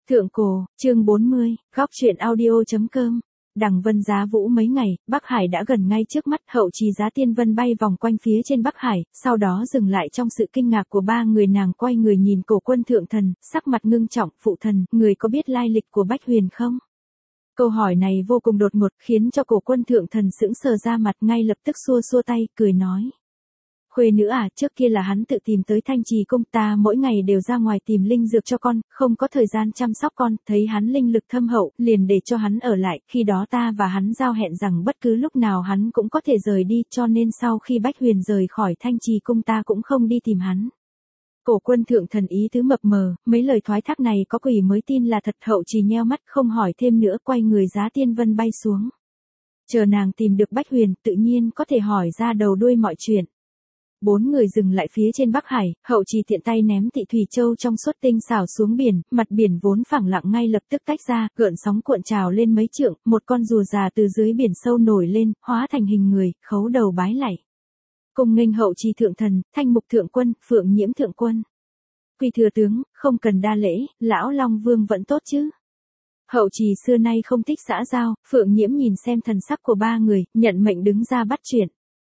Thượng Cổ, chương 40, góc truyện audio.com. Đằng Vân Giá Vũ mấy ngày, Bắc Hải đã gần ngay trước mắt, Hậu Trì Giá Tiên Vân bay vòng quanh phía trên Bắc Hải, sau đó dừng lại trong sự kinh ngạc của ba người, nàng quay người nhìn Cổ Quân thượng thần, sắc mặt ngưng trọng, phụ thần, người có biết lai lịch của Bách Huyền không? Câu hỏi này vô cùng đột ngột, khiến cho Cổ Quân thượng thần sững sờ ra mặt, ngay lập tức xua xua tay, cười nói. Khuê nữ à, trước kia là hắn tự tìm tới Thanh Trì cung, ta mỗi ngày đều ra ngoài tìm linh dược cho con, không có thời gian chăm sóc con, thấy hắn linh lực thâm hậu, liền để cho hắn ở lại, khi đó ta và hắn giao hẹn rằng bất cứ lúc nào hắn cũng có thể rời đi, cho nên sau khi Bách Huyền rời khỏi Thanh Trì cung ta cũng không đi tìm hắn. Cổ Quân thượng thần ý tứ mập mờ, mấy lời thoái thác này có quỷ mới tin là thật. Hậu Trì nheo mắt không hỏi thêm nữa, quay người Giá Tiên Vân bay xuống. Chờ nàng tìm được Bách Huyền, tự nhiên có thể hỏi ra đầu đuôi mọi chuyện. Bốn người dừng lại phía trên Bắc Hải, Hậu Trì tiện tay ném Tị Thủy Châu trong suốt tinh xảo xuống biển, mặt biển vốn phẳng lặng ngay lập tức tách ra, gợn sóng cuộn trào lên mấy trượng, một con rùa già từ dưới biển sâu nổi lên, hóa thành hình người, khấu đầu bái lạy. Cùng nghênh Hậu Trì thượng thần, Thanh Mục thượng quân, Phượng Nhiễm thượng quân. Quy thừa tướng, không cần đa lễ, lão Long Vương vẫn tốt chứ? Hậu Trì xưa nay không thích xã giao, Phượng Nhiễm nhìn xem thần sắc của ba người, nhận mệnh đứng ra bắt chuyện.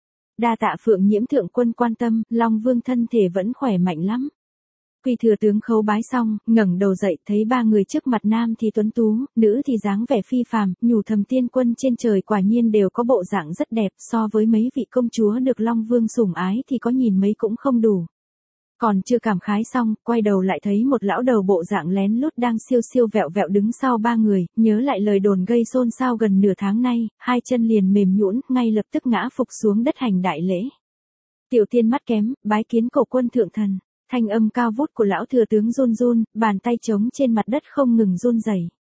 Đa tạ Phượng Nhiễm thượng quân quan tâm, Long Vương thân thể vẫn khỏe mạnh lắm. Quy thừa tướng khấu bái xong, ngẩng đầu dậy, thấy ba người trước mặt, nam thì tuấn tú, nữ thì dáng vẻ phi phàm, nhủ thầm tiên quân trên trời quả nhiên đều có bộ dạng rất đẹp, so với mấy vị công chúa được Long Vương sủng ái thì có nhìn mấy cũng không đủ. Còn chưa cảm khái xong, quay đầu lại thấy một lão đầu bộ dạng lén lút đang siêu siêu vẹo vẹo đứng sau ba người, nhớ lại lời đồn gây xôn xao gần nửa tháng nay, hai chân liền mềm nhũn, ngay lập tức ngã phục xuống đất hành đại lễ. Tiểu tiên mắt kém, bái kiến Cổ Quân thượng thần. Thanh âm cao vút của lão thừa tướng run run, bàn tay trống trên mặt đất không ngừng run rẩy.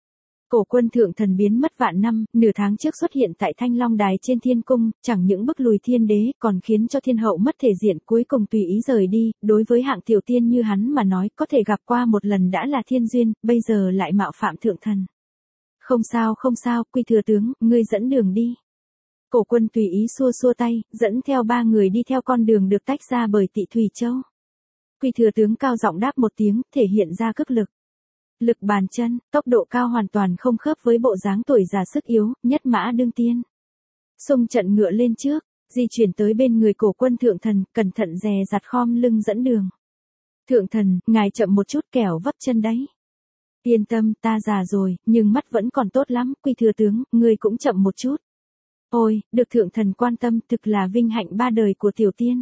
Cổ Quân thượng thần biến mất vạn năm, nửa tháng trước xuất hiện tại Thanh Long Đài trên thiên cung, chẳng những bức lùi thiên đế, còn khiến cho thiên hậu mất thể diện, cuối cùng tùy ý rời đi. Đối với hạng tiểu tiên như hắn mà nói, có thể gặp qua một lần đã là thiên duyên, bây giờ lại mạo phạm thượng thần. Không sao, Quy thừa tướng, ngươi dẫn đường đi. Cổ Quân tùy ý xua xua tay, dẫn theo ba người đi theo con đường được tách ra bởi Tị Thủy Châu. Quy thừa tướng cao giọng đáp một tiếng, thể hiện ra cước lực. Lực bàn chân, tốc độ cao hoàn toàn không khớp với bộ dáng tuổi già sức yếu, nhất mã đương tiên. Xung trận ngựa lên trước, di chuyển tới bên người Cổ Quân thượng thần, cẩn thận dè dặt khom lưng dẫn đường. Thượng thần, ngài chậm một chút kẻo vấp chân đấy. Yên tâm, ta già rồi, nhưng mắt vẫn còn tốt lắm, Quy thừa tướng, ngươi cũng chậm một chút. Ôi, được thượng thần quan tâm, thực là vinh hạnh ba đời của tiểu tiên.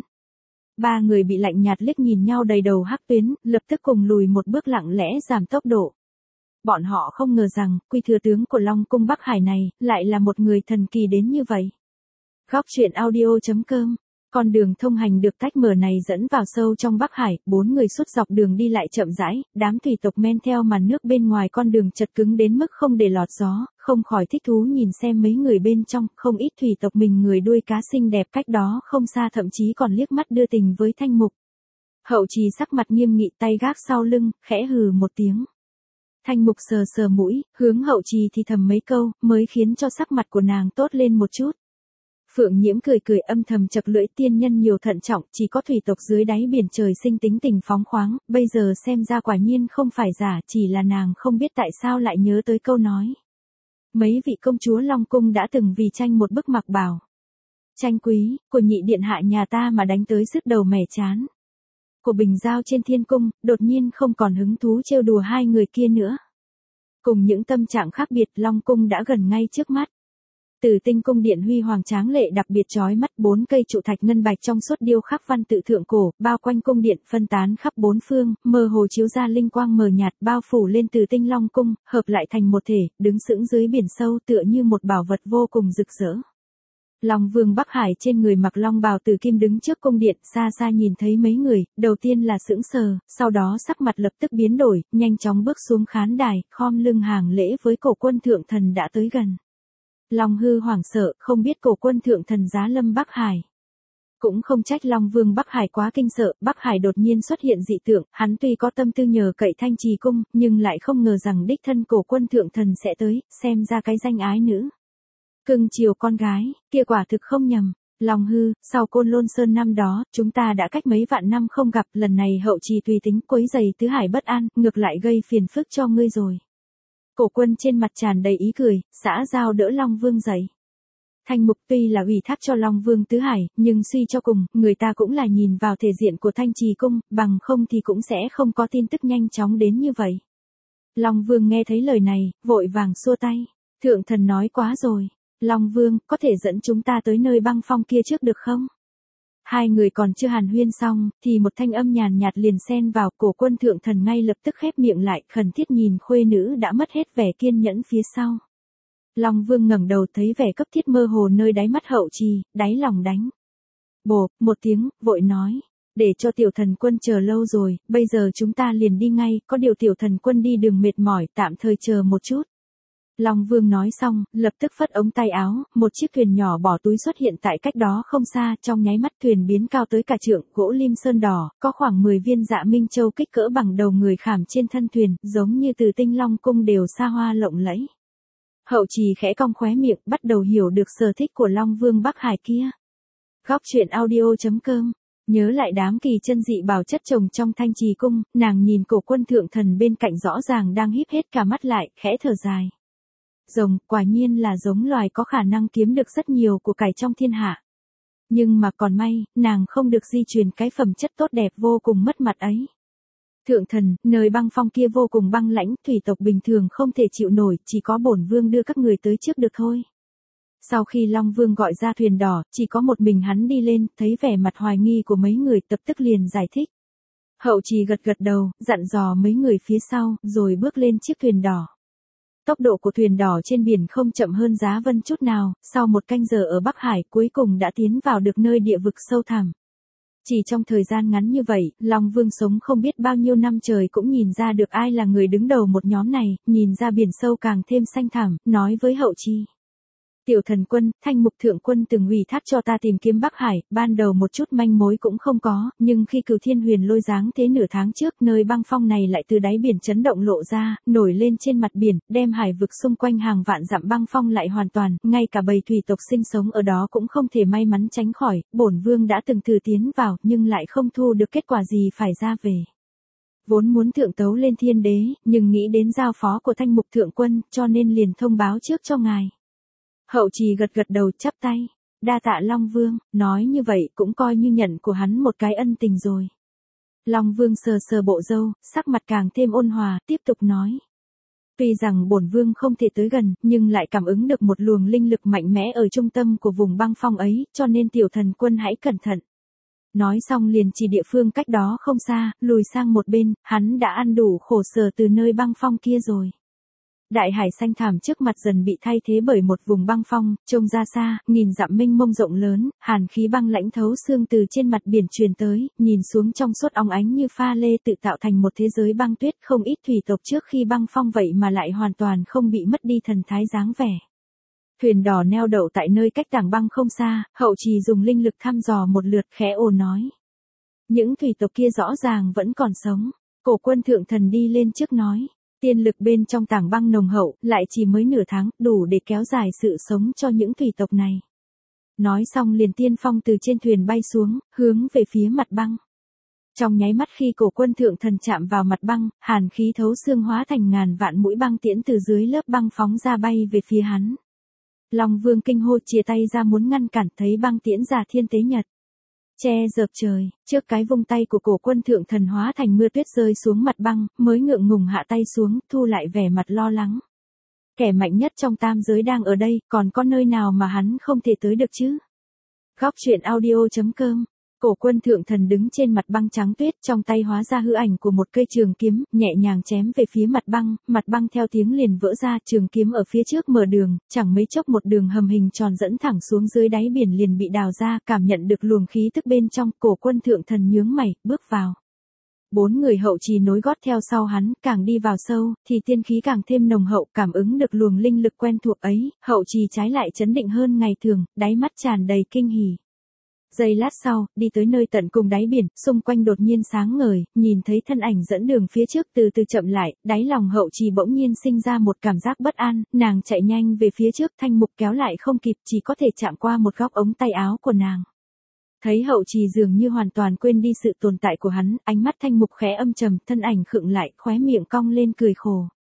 Ba người bị lạnh nhạt liếc nhìn nhau đầy đầu hắc tuyến, lập tức cùng lùi một bước lặng lẽ giảm tốc độ. Bọn họ không ngờ rằng, Quy thừa tướng của Long cung Bắc Hải này, lại là một người thần kỳ đến như vậy. Góc truyện audio.com. Con đường thông hành được tách mở này dẫn vào sâu trong Bắc Hải, bốn người suốt dọc đường đi lại chậm rãi, đám thủy tộc men theo màn nước bên ngoài con đường chật cứng đến mức không để lọt gió, không khỏi thích thú nhìn xem mấy người bên trong, không ít thủy tộc mình người đuôi cá xinh đẹp cách đó không xa, thậm chí còn liếc mắt đưa tình với Thanh Mục. Hậu Trì sắc mặt nghiêm nghị, tay gác sau lưng, khẽ hừ một tiếng. Thanh Mục sờ sờ mũi, hướng Hậu Trì thì thầm mấy câu, mới khiến cho sắc mặt của nàng tốt lên một chút. Phượng Nhiễm cười cười âm thầm chật lưỡi, tiên nhân nhiều thận trọng, chỉ có thủy tộc dưới đáy biển trời sinh tính tình phóng khoáng, bây giờ xem ra quả nhiên không phải giả, chỉ là nàng không biết tại sao lại nhớ tới câu nói. Mấy vị công chúa Long cung đã từng vì tranh một bức mặc bào tranh quý, của nhị điện hạ nhà ta mà đánh tới sứt đầu mẻ chán. Của Bình Giao trên thiên cung, đột nhiên không còn hứng thú trêu đùa hai người kia nữa. Cùng những tâm trạng khác biệt, Long cung đã gần ngay trước mắt. Từ Tinh cung điện huy hoàng tráng lệ đặc biệt chói mắt, 4 cây trụ thạch ngân bạch trong suốt điêu khắc văn tự thượng cổ, bao quanh cung điện, phân tán khắp bốn phương, mơ hồ chiếu ra linh quang mờ nhạt, bao phủ lên Từ Tinh Long cung, hợp lại thành một thể, đứng sững dưới biển sâu tựa như một bảo vật vô cùng rực rỡ. Long Vương Bắc Hải trên người mặc long bào tử kim đứng trước cung điện, xa xa nhìn thấy mấy người, đầu tiên là sững sờ, sau đó sắc mặt lập tức biến đổi, nhanh chóng bước xuống khán đài, khom lưng hàng lễ với Cổ Quân thượng thần đã tới gần. Long Hư hoảng sợ, không biết Cổ Quân thượng thần giá lâm Bắc Hải. Cũng không trách Long Vương Bắc Hải quá kinh sợ, Bắc Hải đột nhiên xuất hiện dị tượng, hắn tuy có tâm tư nhờ cậy Thanh Trì cung, nhưng lại không ngờ rằng đích thân Cổ Quân thượng thần sẽ tới, xem ra cái danh ái nữ cưng chiều con gái, kia quả thực không nhầm. Long Hư, sau Côn Lôn Sơn năm đó, chúng ta đã cách mấy vạn năm không gặp, lần này Hậu Trì tùy tính quấy rầy tứ hải bất an, ngược lại gây phiền phức cho ngươi rồi. Cổ Quân trên mặt tràn đầy ý cười, xã giao đỡ Long Vương dậy. Thanh Mục tuy là ủy thác cho Long Vương Tứ Hải, nhưng suy cho cùng, người ta cũng là nhìn vào thể diện của Thanh Trì Cung, bằng không thì cũng sẽ không có tin tức nhanh chóng đến như vậy. Long Vương nghe thấy lời này, vội vàng xua tay. Thượng thần nói quá rồi. Long Vương, có thể dẫn chúng ta tới nơi băng phong kia trước được không? Hai người còn chưa hàn huyên xong, thì một thanh âm nhàn nhạt liền xen vào. Cổ Quân thượng thần ngay lập tức khép miệng lại, khẩn thiết nhìn khuê nữ đã mất hết vẻ kiên nhẫn phía sau. Long Vương ngẩng đầu thấy vẻ cấp thiết mơ hồ nơi đáy mắt Hậu Trì, đáy lòng đánh bộp một tiếng, vội nói. Để cho tiểu thần quân chờ lâu rồi, bây giờ chúng ta liền đi ngay, có điều tiểu thần quân đi đường mệt mỏi, tạm thời chờ một chút. Long Vương nói xong, lập tức phất ống tay áo, một chiếc thuyền nhỏ bỏ túi xuất hiện tại cách đó không xa, trong nháy mắt thuyền biến cao tới cả trượng, gỗ lim sơn đỏ, có khoảng 10 viên dạ minh châu kích cỡ bằng đầu người khảm trên thân thuyền, giống như từ Tinh Long cung đều xa hoa lộng lẫy. Hậu Trì khẽ cong khóe miệng, bắt đầu hiểu được sở thích của Long Vương Bắc Hải kia. Góc truyện audio.com. Nhớ lại đám kỳ chân dị bảo chất chồng trong Thanh Trì Cung, nàng nhìn Cổ Quân thượng thần bên cạnh rõ ràng đang híp hết cả mắt lại, khẽ thở dài. Rồng, quả nhiên là giống loài có khả năng kiếm được rất nhiều của cải trong thiên hạ. Nhưng mà còn may, nàng không được di truyền cái phẩm chất tốt đẹp vô cùng mất mặt ấy. Thượng thần, nơi băng phong kia vô cùng băng lãnh, thủy tộc bình thường không thể chịu nổi, chỉ có bổn vương đưa các người tới trước được thôi. Sau khi Long Vương gọi ra thuyền đỏ, chỉ có một mình hắn đi lên, thấy vẻ mặt hoài nghi của mấy người tập tức liền giải thích. Hậu Trì gật gật đầu, dặn dò mấy người phía sau, rồi bước lên chiếc thuyền đỏ. Tốc độ của thuyền đỏ trên biển không chậm hơn Giá Vân chút nào, sau một canh giờ ở Bắc Hải cuối cùng đã tiến vào được nơi địa vực sâu thẳm. Chỉ trong thời gian ngắn như vậy, Long Vương sống không biết bao nhiêu năm trời cũng nhìn ra được ai là người đứng đầu một nhóm này, nhìn ra biển sâu càng thêm xanh thẳm, nói với Hậu Trì. Tiểu thần quân, Thanh Mục thượng quân từng ủy thác cho ta tìm kiếm Bắc Hải, ban đầu một chút manh mối cũng không có, nhưng khi Cửu Thiên Huyền Lôi giáng thế nửa tháng trước, nơi băng phong này lại từ đáy biển chấn động lộ ra, nổi lên trên mặt biển, đem hải vực xung quanh hàng vạn dặm băng phong lại hoàn toàn, ngay cả bầy thủy tộc sinh sống ở đó cũng không thể may mắn tránh khỏi. Bổn vương đã từng thử tiến vào, nhưng lại không thu được kết quả gì phải ra về. Vốn muốn thượng tấu lên Thiên Đế, nhưng nghĩ đến giao phó của Thanh Mục thượng quân, cho nên liền thông báo trước cho ngài. Hậu Trì gật gật đầu chắp tay. Đa tạ Long Vương, nói như vậy cũng coi như nhận của hắn một cái ân tình rồi. Long Vương sờ sờ bộ râu, sắc mặt càng thêm ôn hòa, tiếp tục nói. Tuy rằng bổn vương không thể tới gần, nhưng lại cảm ứng được một luồng linh lực mạnh mẽ ở trung tâm của vùng băng phong ấy, cho nên tiểu thần quân hãy cẩn thận. Nói xong liền chỉ địa phương cách đó không xa, lùi sang một bên, hắn đã ăn đủ khổ sở từ nơi băng phong kia rồi. Đại hải xanh thẳm trước mặt dần bị thay thế bởi một vùng băng phong, trông ra xa, nghìn dặm mênh mông rộng lớn, hàn khí băng lãnh thấu xương từ trên mặt biển truyền tới, nhìn xuống trong suốt óng ánh như pha lê tự tạo thành một thế giới băng tuyết. Không ít thủy tộc trước khi băng phong vậy mà lại hoàn toàn không bị mất đi thần thái dáng vẻ. Thuyền đỏ neo đậu tại nơi cách tảng băng không xa, Hậu Trì dùng linh lực thăm dò một lượt, khẽ ồ nói. Những thủy tộc kia rõ ràng vẫn còn sống. Cổ Quân thượng thần đi lên trước nói. Tiên lực bên trong tảng băng nồng hậu, lại chỉ mới nửa tháng, đủ để kéo dài sự sống cho những thủy tộc này. Nói xong liền tiên phong từ trên thuyền bay xuống, hướng về phía mặt băng. Trong nháy mắt khi Cổ Quân thượng thần chạm vào mặt băng, hàn khí thấu xương hóa thành ngàn vạn mũi băng tiễn từ dưới lớp băng phóng ra bay về phía hắn. Long Vương kinh hô chìa tay ra muốn ngăn cản, thấy băng tiễn giả thiên tế nhật. Che dợp trời, trước cái vung tay của Cổ Quân thượng thần hóa thành mưa tuyết rơi xuống mặt băng, mới ngượng ngùng hạ tay xuống, thu lại vẻ mặt lo lắng. Kẻ mạnh nhất trong tam giới đang ở đây, còn có nơi nào mà hắn không thể tới được chứ? Góc truyện audio.com. Cổ Quân thượng thần đứng trên mặt băng trắng tuyết, trong tay hóa ra hư ảnh của một cây trường kiếm, nhẹ nhàng chém về phía mặt băng theo tiếng liền vỡ ra, trường kiếm ở phía trước mở đường, chẳng mấy chốc một đường hầm hình tròn dẫn thẳng xuống dưới đáy biển liền bị đào ra, cảm nhận được luồng khí tức bên trong, Cổ Quân thượng thần nhướng mày, bước vào. 4 người Hậu Trì nối gót theo sau hắn, càng đi vào sâu, thì tiên khí càng thêm nồng hậu, cảm ứng được luồng linh lực quen thuộc ấy, Hậu Trì trái lại chấn định hơn ngày thường, đáy mắt tràn đầy kinh hỉ. Giây lát sau, đi tới nơi tận cùng đáy biển, xung quanh đột nhiên sáng ngời, nhìn thấy thân ảnh dẫn đường phía trước từ từ chậm lại, đáy lòng Hậu Trì bỗng nhiên sinh ra một cảm giác bất an, nàng chạy nhanh về phía trước, Thanh Mục kéo lại không kịp, chỉ có thể chạm qua một góc ống tay áo của nàng. Thấy Hậu Trì dường như hoàn toàn quên đi sự tồn tại của hắn, ánh mắt Thanh Mục khẽ âm trầm, thân ảnh khựng lại, khóe miệng cong lên cười khổ.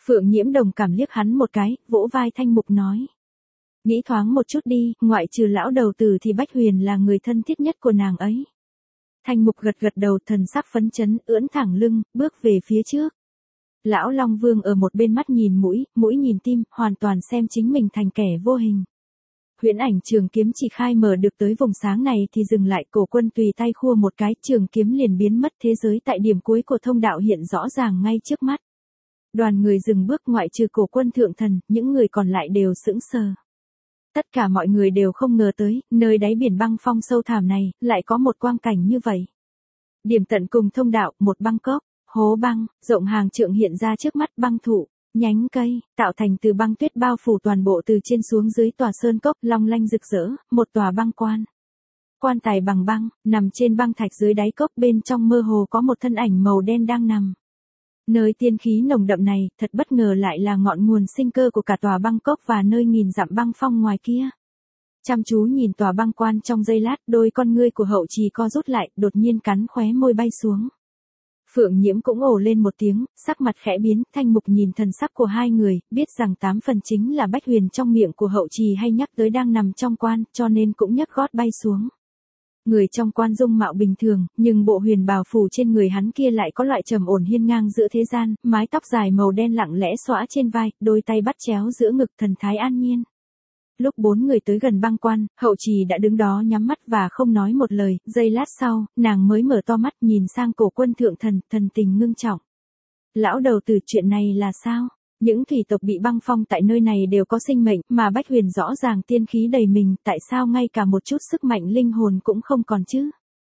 Phượng Nhiễm đồng cảm liếc hắn một cái, vỗ vai Thanh Mục nói. Nghĩ thoáng một chút đi, ngoại trừ lão đầu tử thì Bách Huyền là người thân thiết nhất của nàng ấy. Thanh Mục gật gật đầu, thần sắc phấn chấn, ưỡn thẳng lưng, bước về phía trước. Lão Long Vương ở một bên mắt nhìn mũi, mũi nhìn tim, hoàn toàn xem chính mình thành kẻ vô hình. Huyễn ảnh trường kiếm chỉ khai mở được tới vùng sáng này thì dừng lại, Cổ Quân tùy tay khua một cái, trường kiếm liền biến mất, thế giới tại điểm cuối của thông đạo hiện rõ ràng ngay trước mắt. Đoàn người dừng bước, ngoại trừ Cổ Quân thượng thần, những người còn lại đều sững sờ. Tất cả mọi người đều không ngờ tới, nơi đáy biển băng phong sâu thẳm này, lại có một quang cảnh như vậy. Điểm tận cùng thông đạo, một băng cốc, hố băng, rộng hàng trượng hiện ra trước mắt, băng thụ, nhánh cây, tạo thành từ băng tuyết bao phủ toàn bộ từ trên xuống dưới tòa sơn cốc, long lanh rực rỡ, một tòa băng quan. Quan tài bằng băng, nằm trên băng thạch dưới đáy cốc, bên trong mơ hồ có một thân ảnh màu đen đang nằm. Nơi tiên khí nồng đậm này, thật bất ngờ lại là ngọn nguồn sinh cơ của cả tòa băng cốc và nơi nghìn dặm băng phong ngoài kia. Chăm chú nhìn tòa băng quan trong giây lát, đôi con ngươi của Hậu Trì co rút lại, đột nhiên cắn khóe môi bay xuống. Phượng Nhiễm cũng ồ lên một tiếng, sắc mặt khẽ biến, Thanh Mục nhìn thần sắc của hai người, biết rằng 8 phần chính là Bách Huyền trong miệng của Hậu Trì hay nhắc tới đang nằm trong quan, cho nên cũng nhấc gót bay xuống. Người trong quan dung mạo bình thường, nhưng bộ huyền bào phủ trên người hắn kia lại có loại trầm ổn hiên ngang giữa thế gian, mái tóc dài màu đen lặng lẽ xõa trên vai, đôi tay bắt chéo giữa ngực, thần thái an nhiên. Lúc 4 người tới gần băng quan, Hậu Trì đã đứng đó nhắm mắt và không nói một lời, giây lát sau, nàng mới mở to mắt nhìn sang Cổ Quân thượng thần, thần tình ngưng trọng. Lão đầu tử, chuyện này là sao? Những thủy tộc bị băng phong tại nơi này đều có sinh mệnh, mà Bách Huyền rõ ràng tiên khí đầy mình, tại sao ngay cả một chút sức mạnh linh hồn cũng không còn chứ?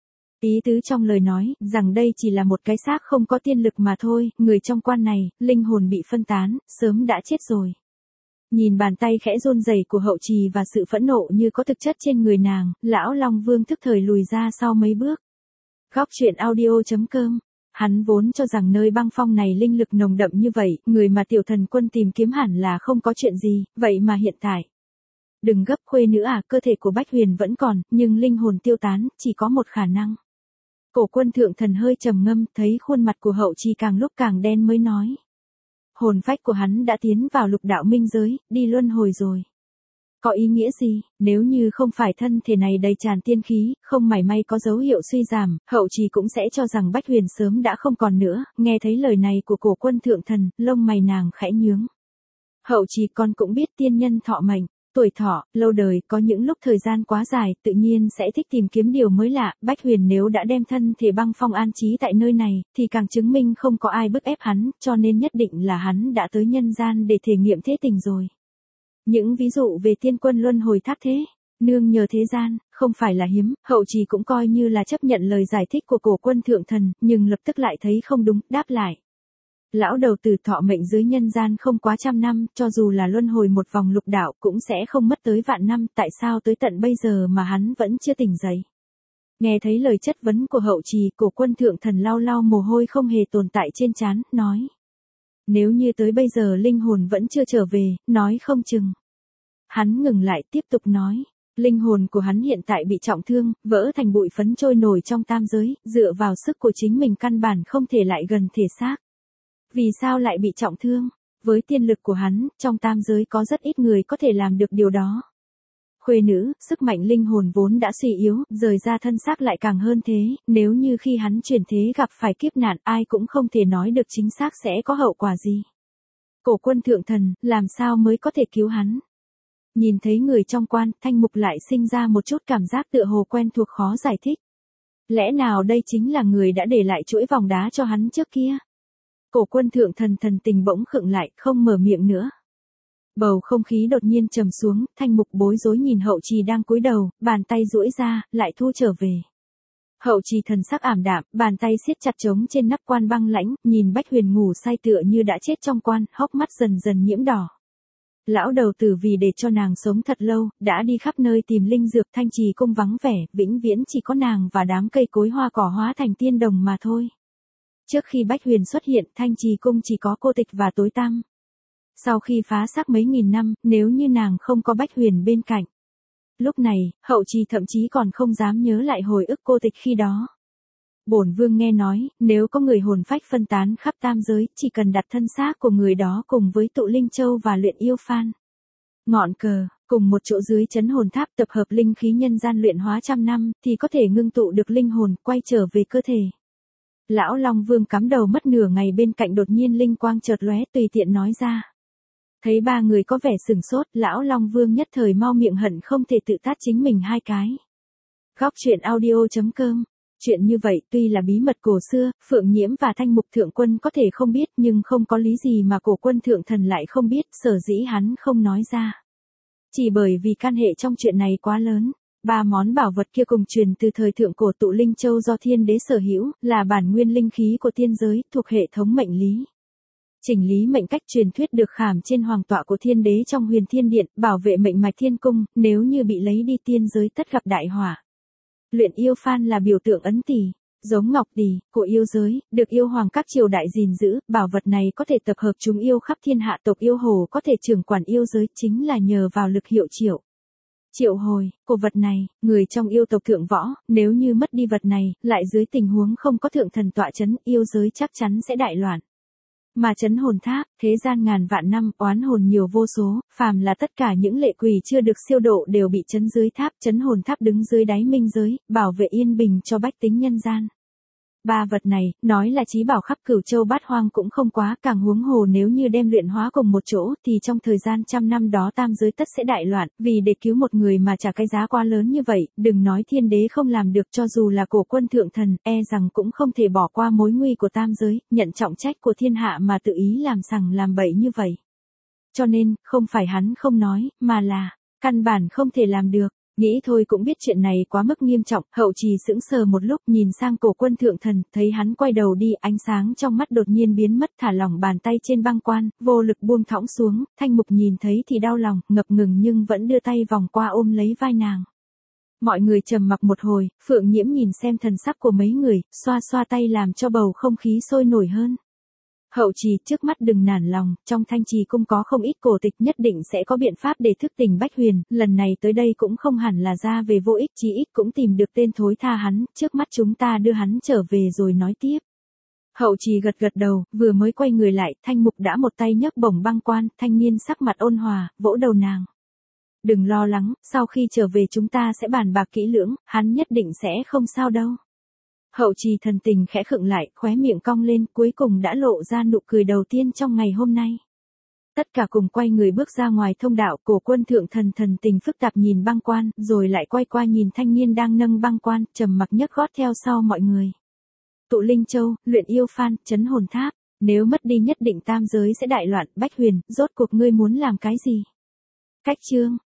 Ý tứ trong lời nói, rằng đây chỉ là một cái xác không có tiên lực mà thôi, người trong quan này, linh hồn bị phân tán, sớm đã chết rồi. Nhìn bàn tay khẽ run rẩy của Hậu Trì và sự phẫn nộ như có thực chất trên người nàng, lão Long Vương thức thời lùi ra sau mấy bước. Góc truyện audio.com. Hắn vốn cho rằng nơi băng phong này linh lực nồng đậm như vậy, người mà tiểu thần quân tìm kiếm hẳn là không có chuyện gì, vậy mà hiện tại. Đừng gấp khuê nữa à, cơ thể của Bách Huyền vẫn còn, nhưng linh hồn tiêu tán, chỉ có một khả năng. Cổ Quân thượng thần hơi trầm ngâm, thấy khuôn mặt của Hậu Trì càng lúc càng đen mới nói. Hồn phách của hắn đã tiến vào lục đạo minh giới, đi luân hồi rồi. Có ý nghĩa gì, nếu như không phải thân thể này đầy tràn tiên khí, không mảy may có dấu hiệu suy giảm, Hậu Trì cũng sẽ cho rằng Bách Huyền sớm đã không còn nữa, nghe thấy lời này của Cổ Quân thượng thần, lông mày nàng khẽ nhướng. Hậu Trì, con cũng biết tiên nhân thọ mệnh, tuổi thọ, lâu đời, có những lúc thời gian quá dài, tự nhiên sẽ thích tìm kiếm điều mới lạ, Bách Huyền nếu đã đem thân thể băng phong an trí tại nơi này, thì càng chứng minh không có ai bức ép hắn, cho nên nhất định là hắn đã tới nhân gian để thể nghiệm thế tình rồi. Những ví dụ về tiên quân luân hồi thác thế, nương nhờ thế gian, không phải là hiếm, Hậu Trì cũng coi như là chấp nhận lời giải thích của Cổ Quân thượng thần, nhưng lập tức lại thấy không đúng, đáp lại. Lão đầu tử thọ mệnh dưới nhân gian không quá 100 năm, cho dù là luân hồi một vòng lục đạo cũng sẽ không mất tới vạn năm, tại sao tới tận bây giờ mà hắn vẫn chưa tỉnh dậy? Nghe thấy lời chất vấn của Hậu Trì, Cổ Quân thượng thần lau lau mồ hôi không hề tồn tại trên trán, nói. Nếu như tới bây giờ linh hồn vẫn chưa trở về, nói không chừng. Hắn ngừng lại tiếp tục nói. Linh hồn của hắn hiện tại bị trọng thương, vỡ thành bụi phấn trôi nổi trong tam giới, dựa vào sức của chính mình căn bản không thể lại gần thể xác. Vì sao lại bị trọng thương? Với tiên lực của hắn, trong tam giới có rất ít người có thể làm được điều đó. Khuê nữ, sức mạnh linh hồn vốn đã suy yếu, rời ra thân xác lại càng hơn thế, nếu như khi hắn chuyển thế gặp phải kiếp nạn, ai cũng không thể nói được chính xác sẽ có hậu quả gì. Cổ Quân thượng thần, làm sao mới có thể cứu hắn? Nhìn thấy người trong quan, Thanh Mục lại sinh ra một chút cảm giác tựa hồ quen thuộc khó giải thích. Lẽ nào đây chính là người đã để lại chuỗi vòng đá cho hắn trước kia? Cổ Quân thượng thần thần tình bỗng khựng lại, không mở miệng nữa. Bầu không khí đột nhiên trầm xuống, Thanh Mục bối rối nhìn Hậu Trì đang cúi đầu, bàn tay duỗi ra, lại thu trở về. Hậu Trì thần sắc ảm đạm, bàn tay siết chặt trống trên nắp quan băng lãnh, nhìn Bách Huyền ngủ say tựa như đã chết trong quan, hốc mắt dần dần nhiễm đỏ. Lão đầu tử vì để cho nàng sống thật lâu, đã đi khắp nơi tìm linh dược, Thanh Trì cung vắng vẻ, vĩnh viễn chỉ có nàng và đám cây cối hoa cỏ hóa thành tiên đồng mà thôi. Trước khi Bách Huyền xuất hiện, Thanh Trì cung chỉ có cô tịch và tối tăm. Sau khi phá xác mấy nghìn năm, nếu như nàng không có Bách Huyền bên cạnh. Lúc này, Hậu Trì thậm chí còn không dám nhớ lại hồi ức cô tịch khi đó. Bổn vương nghe nói, nếu có người hồn phách phân tán khắp tam giới, chỉ cần đặt thân xác của người đó cùng với tụ linh châu và luyện yêu phan. Ngọn cờ, cùng một chỗ dưới chấn hồn tháp tập hợp linh khí nhân gian luyện hóa trăm năm, thì có thể ngưng tụ được linh hồn, quay trở về cơ thể. Lão Long Vương cắm đầu mất nửa ngày bên cạnh đột nhiên linh quang chợt lóe tùy tiện nói ra. Thấy ba người có vẻ sửng sốt, Lão Long Vương nhất thời mau miệng hận không thể tự tát chính mình hai cái. Góc truyện audio.com. Chuyện như vậy tuy là bí mật cổ xưa, Phượng Nhiễm và Thanh Mục Thượng Quân có thể không biết nhưng không có lý gì mà Cổ Quân Thượng Thần lại không biết, sở dĩ hắn không nói ra. Chỉ bởi vì can hệ trong chuyện này quá lớn. Ba món bảo vật kia cùng truyền từ thời thượng cổ tụ linh châu do thiên đế sở hữu, là bản nguyên linh khí của tiên giới, thuộc hệ thống mệnh lý. Chỉnh lý mệnh cách truyền thuyết được khảm trên hoàng tọa của thiên đế trong Huyền Thiên Điện, bảo vệ mệnh mạch thiên cung, nếu như bị lấy đi tiên giới tất gặp đại họa. Luyện yêu phan là biểu tượng ấn tỷ, giống ngọc tỷ, của yêu giới, được yêu hoàng các triều đại gìn giữ, bảo vật này có thể tập hợp chúng yêu khắp thiên hạ, tộc yêu hồ có thể trưởng quản yêu giới, chính là nhờ vào lực hiệu triệu. Triệu hồi, của vật này, người trong yêu tộc thượng võ, nếu như mất đi vật này, lại dưới tình huống không có thượng thần tọa chấn, yêu giới chắc chắn sẽ đại loạn. Mà chấn hồn tháp, thế gian ngàn vạn năm, oán hồn nhiều vô số, phàm là tất cả những lệ quỷ chưa được siêu độ đều bị chấn dưới tháp, chấn hồn tháp đứng dưới đáy minh giới, bảo vệ yên bình cho bách tính nhân gian. Ba vật này, nói là chí bảo khắp cửu châu bát hoang cũng không quá, càng huống hồ nếu như đem luyện hóa cùng một chỗ, thì trong thời gian trăm năm đó tam giới tất sẽ đại loạn, vì để cứu một người mà trả cái giá quá lớn như vậy, đừng nói thiên đế không làm được, cho dù là Cổ Quân Thượng Thần, e rằng cũng không thể bỏ qua mối nguy của tam giới, nhận trọng trách của thiên hạ mà tự ý làm sằng làm bậy như vậy. Cho nên, không phải hắn không nói, mà là, căn bản không thể làm được. Nghĩ thôi cũng biết chuyện này quá mức nghiêm trọng, Hậu Trì sững sờ một lúc nhìn sang Cổ Quân Thượng Thần, thấy hắn quay đầu đi, ánh sáng trong mắt đột nhiên biến mất, thả lỏng bàn tay trên băng quan, vô lực buông thõng xuống, Thanh Mục nhìn thấy thì đau lòng, ngập ngừng nhưng vẫn đưa tay vòng qua ôm lấy vai nàng. Mọi người trầm mặc một hồi, Phượng Nhiễm nhìn xem thần sắc của mấy người, xoa xoa tay làm cho bầu không khí sôi nổi hơn. Hậu Trì, trước mắt đừng nản lòng, trong Thanh Trì cung có không ít cổ tịch, nhất định sẽ có biện pháp để thức tỉnh Bách Huyền, lần này tới đây cũng không hẳn là ra về vô ích, chí ít cũng tìm được tên thối tha hắn, trước mắt chúng ta đưa hắn trở về rồi nói tiếp. Hậu Trì gật gật đầu, vừa mới quay người lại, Thanh Mục đã một tay nhấc bổng băng quan, thanh niên sắc mặt ôn hòa, vỗ đầu nàng. Đừng lo lắng, sau khi trở về chúng ta sẽ bàn bạc kỹ lưỡng, hắn nhất định sẽ không sao đâu. Hậu Trì thần tình khẽ khựng lại, khóe miệng cong lên, cuối cùng đã lộ ra nụ cười đầu tiên trong ngày hôm nay. Tất cả cùng quay người bước ra ngoài thông đạo, Cổ Quân Thượng Thần thần tình phức tạp nhìn băng quan, rồi lại quay qua nhìn thanh niên đang nâng băng quan, trầm mặc nhấc gót theo sau mọi người. Tụ linh châu, luyện yêu phan, chấn hồn tháp, nếu mất đi nhất định tam giới sẽ đại loạn, Bách Huyền, rốt cuộc ngươi muốn làm cái gì? Cách chương